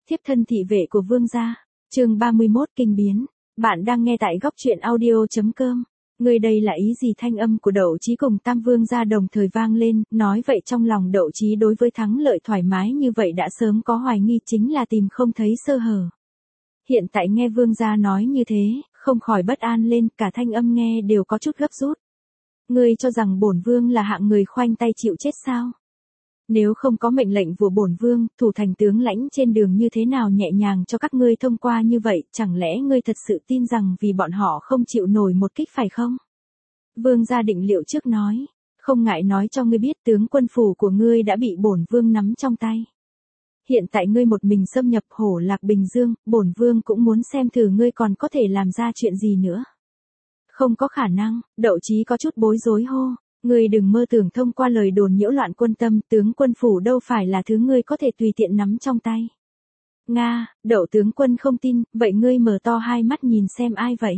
Thiếp thân thị vệ của vương gia. Chương 31 kinh biến. Bạn đang nghe tại góc truyện audio.com. Người đây là ý gì? Thanh âm của Đậu Chí cùng Tam Vương gia đồng thời vang lên, nói vậy trong lòng Đậu Chí đối với thắng lợi thoải mái như vậy đã sớm có hoài nghi, chính là tìm không thấy sơ hở. Hiện tại nghe vương gia nói như thế, không khỏi bất an lên, cả thanh âm nghe đều có chút gấp rút. Ngươi cho rằng bổn vương là hạng người khoanh tay chịu chết sao? Nếu không có mệnh lệnh của bổn vương, thủ thành tướng lãnh trên đường như thế nào nhẹ nhàng cho các ngươi thông qua như vậy, chẳng lẽ ngươi thật sự tin rằng vì bọn họ không chịu nổi một kích phải không? Vương gia định liệu trước nói, không ngại nói cho ngươi biết tướng quân phủ của ngươi đã bị bổn vương nắm trong tay. Hiện tại ngươi một mình xâm nhập Hổ Lạc Bình Dương, bổn vương cũng muốn xem thử ngươi còn có thể làm ra chuyện gì nữa. Không có khả năng, Đậu Chí có chút bối rối hô. Ngươi đừng mơ tưởng thông qua lời đồn nhiễu loạn quân tâm, tướng quân phủ đâu phải là thứ ngươi có thể tùy tiện nắm trong tay. Nga, Đậu tướng quân không tin, vậy ngươi mở to hai mắt nhìn xem ai vậy?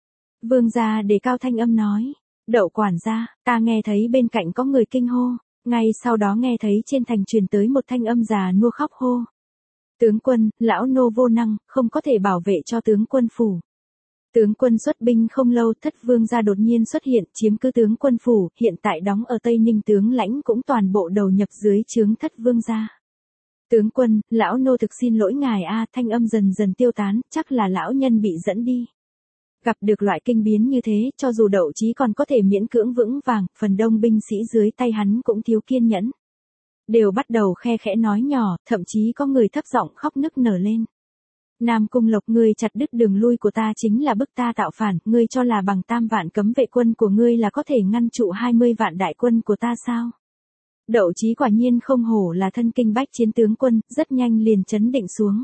Vương gia đề cao thanh âm nói, Đậu quản gia, ta nghe thấy bên cạnh có người kinh hô, ngay sau đó nghe thấy trên thành truyền tới một thanh âm già nua khóc hô. Tướng quân, lão nô vô năng, không có thể bảo vệ cho tướng quân phủ. Tướng quân xuất binh không lâu, Thất Vương gia đột nhiên xuất hiện, chiếm cứ tướng quân phủ, hiện tại đóng ở Tây Ninh, tướng lãnh cũng toàn bộ đầu nhập dưới trướng Thất Vương gia. Tướng quân, lão nô thực xin lỗi ngài a. Thanh âm dần dần tiêu tán, chắc là lão nhân bị dẫn đi. Gặp được loại kinh biến như thế, cho dù Đậu Chí còn có thể miễn cưỡng vững vàng, phần đông binh sĩ dưới tay hắn cũng thiếu kiên nhẫn. Đều bắt đầu khe khẽ nói nhỏ, thậm chí có người thấp giọng khóc nức nở lên. Nam Cung Lộc, ngươi chặt đứt đường lui của ta chính là bức ta tạo phản, ngươi cho là bằng 3 vạn cấm vệ quân của ngươi là có thể ngăn trụ 20 vạn đại quân của ta sao? Đậu Chí quả nhiên không hổ là thân kinh bách chiến tướng quân, rất nhanh liền chấn định xuống.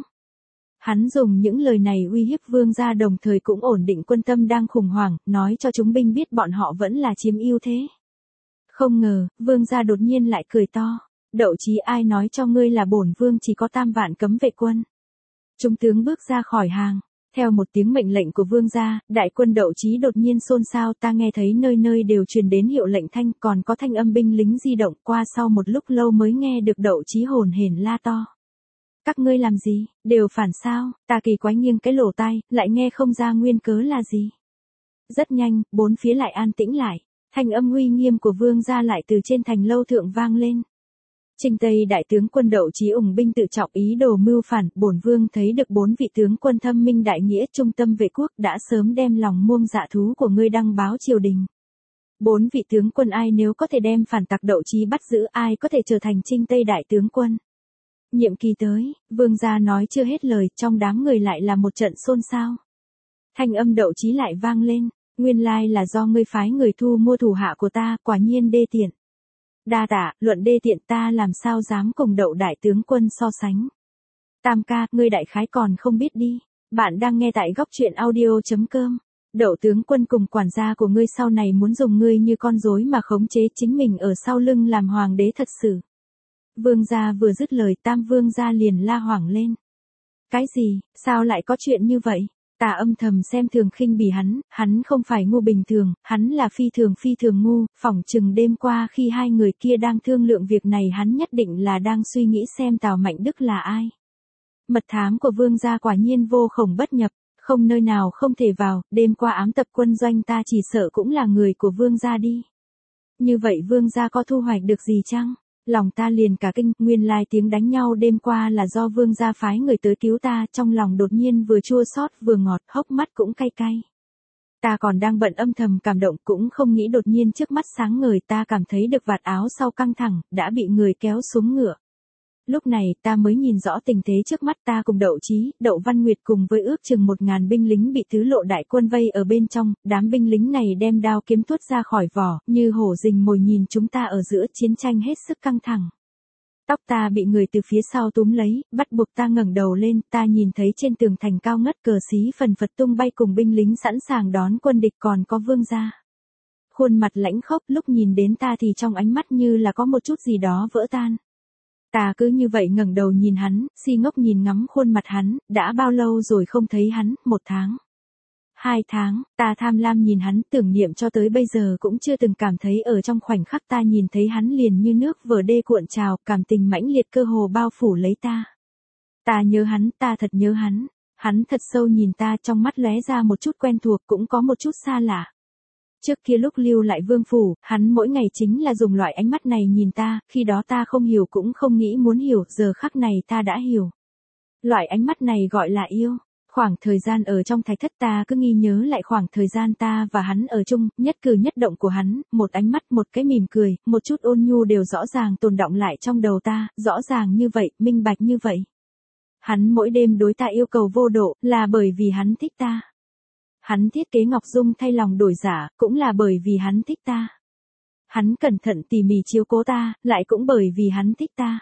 Hắn dùng những lời này uy hiếp vương gia, đồng thời cũng ổn định quân tâm đang khủng hoảng, nói cho chúng binh biết bọn họ vẫn là chiếm ưu thế. Không ngờ, vương gia đột nhiên lại cười to. Đậu Chí, ai nói cho ngươi là bổn vương chỉ có 3 vạn cấm vệ quân? Chúng tướng bước ra khỏi hàng, theo một tiếng mệnh lệnh của vương gia, đại quân Đậu Chí đột nhiên xôn xao, ta nghe thấy nơi nơi đều truyền đến hiệu lệnh thanh, còn có thanh âm binh lính di động, qua sau một lúc lâu mới nghe được Đậu Chí hồn hển la to. Các ngươi làm gì, đều phản sao? Ta kỳ quái nghiêng cái lỗ tai, lại nghe không ra nguyên cớ là gì. Rất nhanh, bốn phía lại an tĩnh lại, thanh âm uy nghiêm của vương gia lại từ trên thành lâu thượng vang lên. Trinh Tây đại tướng quân Đậu Chí ủng binh tự trọng ý đồ mưu phản, bổn vương thấy được 4 vị tướng quân thâm minh đại nghĩa trung tâm vệ quốc đã sớm đem lòng muông dạ thú của ngươi đăng báo triều đình. 4 vị tướng quân ai nếu có thể đem phản tặc Đậu Chí bắt giữ, ai có thể trở thành Trinh Tây đại tướng quân. Nhiệm kỳ tới, vương gia nói chưa hết lời, trong đám người lại là một trận xôn xao. Thanh âm Đậu Chí lại vang lên, nguyên lai là do ngươi phái người thu mua thủ hạ của ta, quả nhiên đê tiện. Đa tạ, luận đê tiện ta làm sao dám cùng Đậu đại tướng quân so sánh. Tam ca, ngươi đại khái còn không biết đi. Bạn đang nghe tại góc truyện audio.com. Đậu tướng quân cùng quản gia của ngươi sau này muốn dùng ngươi như con rối mà khống chế chính mình ở sau lưng làm hoàng đế thật sự. Vương gia vừa dứt lời, Tam Vương gia liền la hoảng lên. Cái gì, sao lại có chuyện như vậy? Ta âm thầm xem thường khinh bỉ hắn không phải ngu bình thường, hắn là phi thường ngu, phỏng chừng đêm qua khi hai người kia đang thương lượng việc này hắn nhất định là đang suy nghĩ xem Tào Mạnh Đức là ai. Mật thám của vương gia quả nhiên vô khổng bất nhập, không nơi nào không thể vào, đêm qua ám tập quân doanh ta chỉ sợ cũng là người của vương gia đi. Như vậy vương gia có thu hoạch được gì chăng? Lòng ta liền cả kinh, nguyên lai tiếng đánh nhau đêm qua là do vương gia phái người tới cứu ta, trong lòng đột nhiên vừa chua xót vừa ngọt, hốc mắt cũng cay cay. Ta còn đang bận âm thầm cảm động, cũng không nghĩ đột nhiên trước mắt sáng ngời, ta cảm thấy được vạt áo sau căng thẳng, đã bị người kéo xuống ngựa. Lúc này ta mới nhìn rõ tình thế trước mắt, ta cùng Đậu Chí, Đậu Văn Nguyệt cùng với ước chừng 1000 binh lính bị tứ lộ đại quân vây ở bên trong, đám binh lính này đem đao kiếm tuốt ra khỏi vỏ, như hổ rình mồi nhìn chúng ta ở giữa chiến tranh hết sức căng thẳng. Tóc ta bị người từ phía sau túm lấy, bắt buộc ta ngẩng đầu lên, ta nhìn thấy trên tường thành cao ngất cờ xí phần phật tung bay cùng binh lính sẵn sàng đón quân địch, còn có vương gia. Khuôn mặt lãnh khốc, lúc nhìn đến ta thì trong ánh mắt như là có một chút gì đó vỡ tan. Ta cứ như vậy ngẩng đầu nhìn hắn, si ngốc nhìn ngắm khuôn mặt hắn, đã bao lâu rồi không thấy hắn, 1 tháng. 2 tháng, ta tham lam nhìn hắn, tưởng niệm cho tới bây giờ cũng chưa từng cảm thấy ở trong khoảnh khắc ta nhìn thấy hắn liền như nước vỡ đê cuộn trào, cảm tình mãnh liệt cơ hồ bao phủ lấy ta. Ta nhớ hắn, ta thật nhớ hắn. Hắn thật sâu nhìn ta, trong mắt lóe ra một chút quen thuộc, cũng có một chút xa lạ. Trước kia lúc lưu lại vương phủ, hắn mỗi ngày chính là dùng loại ánh mắt này nhìn ta, khi đó ta không hiểu cũng không nghĩ muốn hiểu, giờ khắc này ta đã hiểu. Loại ánh mắt này gọi là yêu. Khoảng thời gian ở trong thạch thất ta cứ nghi nhớ lại khoảng thời gian ta và hắn ở chung, nhất cử nhất động của hắn, một ánh mắt, một cái mỉm cười, một chút ôn nhu đều rõ ràng tồn đọng lại trong đầu ta, rõ ràng như vậy, minh bạch như vậy. Hắn mỗi đêm đối ta yêu cầu vô độ, là bởi vì hắn thích ta. Hắn thiết kế Ngọc Dung thay lòng đổi giả, cũng là bởi vì hắn thích ta. Hắn cẩn thận tỉ mỉ chiếu cố ta, lại cũng bởi vì hắn thích ta.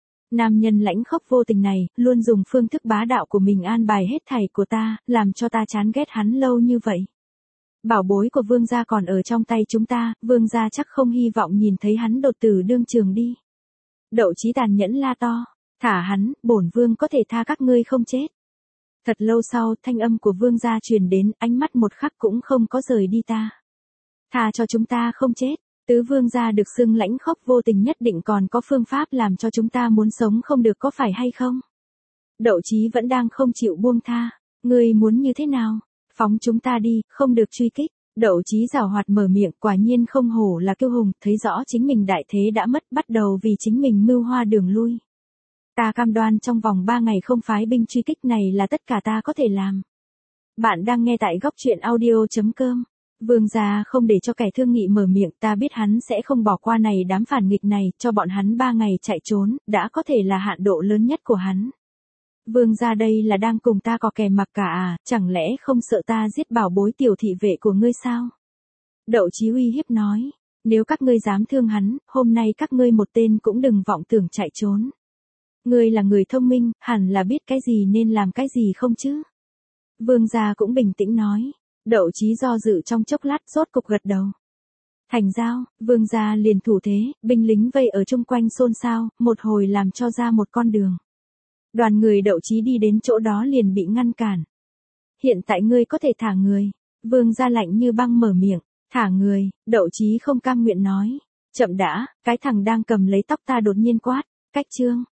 Nam nhân lãnh khốc vô tình này, luôn dùng phương thức bá đạo của mình an bài hết thảy của ta, làm cho ta chán ghét hắn lâu như vậy. Bảo bối của vương gia còn ở trong tay chúng ta, vương gia chắc không hy vọng nhìn thấy hắn đột tử đương trường đi. Đậu Chí tàn nhẫn la to, thả hắn, bổn vương có thể tha các ngươi không chết. Thật lâu sau, thanh âm của vương gia truyền đến, ánh mắt một khắc cũng không có rời đi ta. Tha cho chúng ta không chết. Tứ vương gia được xưng lãnh khốc vô tình nhất định còn có phương pháp làm cho chúng ta muốn sống không được, có phải hay không? Đậu Chí vẫn đang không chịu buông tha. Ngươi muốn như thế nào? Phóng chúng ta đi, không được truy kích. Đậu Chí giảo hoạt mở miệng, quả nhiên không hổ là kiêu hùng, thấy rõ chính mình đại thế đã mất, bắt đầu vì chính mình mưu hoa đường lui. Ta cam đoan trong vòng 3 ngày không phái binh truy kích, này là tất cả ta có thể làm. Bạn đang nghe tại góc truyện audio.com. Vương gia không để cho kẻ thương nghị mở miệng, ta biết hắn sẽ không bỏ qua này đám phản nghịch này, cho bọn hắn 3 ngày chạy trốn, đã có thể là hạn độ lớn nhất của hắn. Vương gia đây là đang cùng ta có kè mặc cả à, chẳng lẽ không sợ ta giết bảo bối tiểu thị vệ của ngươi sao? Đậu Chí uy hiếp nói, nếu các ngươi dám thương hắn, hôm nay các ngươi một tên cũng đừng vọng tưởng chạy trốn. Ngươi là người thông minh, hẳn là biết cái gì nên làm cái gì không chứ? Vương gia cũng bình tĩnh nói. Đậu Chí do dự trong chốc lát, rốt cục gật đầu. Thành giao, vương gia liền thủ thế, binh lính vây ở chung quanh xôn xao, một hồi làm cho ra một con đường. Đoàn người Đậu Chí đi đến chỗ đó liền bị ngăn cản. Hiện tại ngươi có thể thả người. Vương gia lạnh như băng mở miệng, thả người. Đậu Chí không cam nguyện nói. Chậm đã, cái thằng đang cầm lấy tóc ta đột nhiên quát, cách chương.